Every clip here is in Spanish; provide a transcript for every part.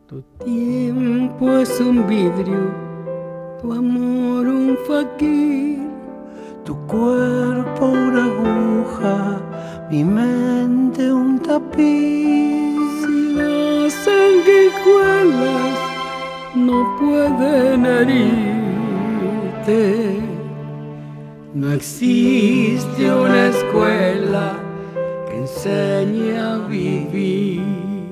Tu tiempo es un vidrio, tu amor un faquir, tu cuerpo una aguja, mi mente un tapiz. Si las sanguijuelas no pueden herirte, no existe una escuela que enseñe a vivir.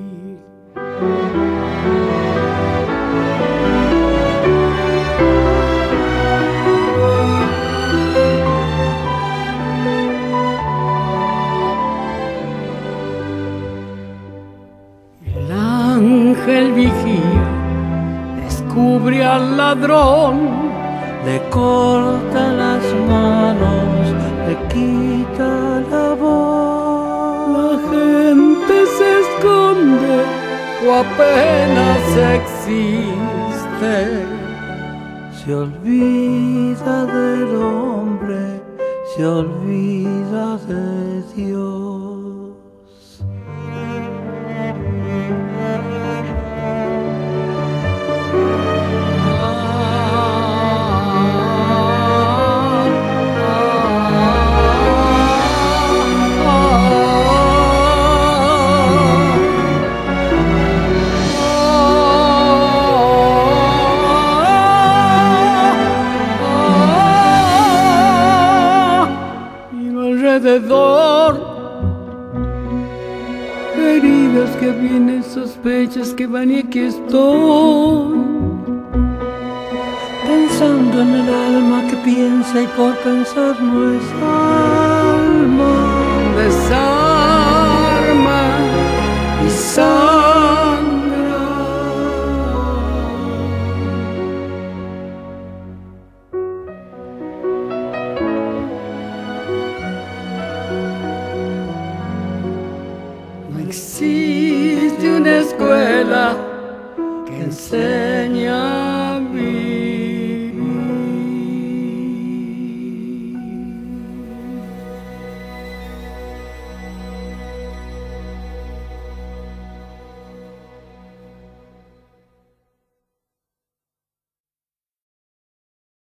El ángel vigía, descubre al ladrón, le corta las manos, le quita la voz. La gente se esconde o apenas existe. Se olvida del hombre, se olvida de Dios. Alrededor, heridas que vienen, sospechas que van y aquí estoy, pensando en el alma que piensa y por pensar no es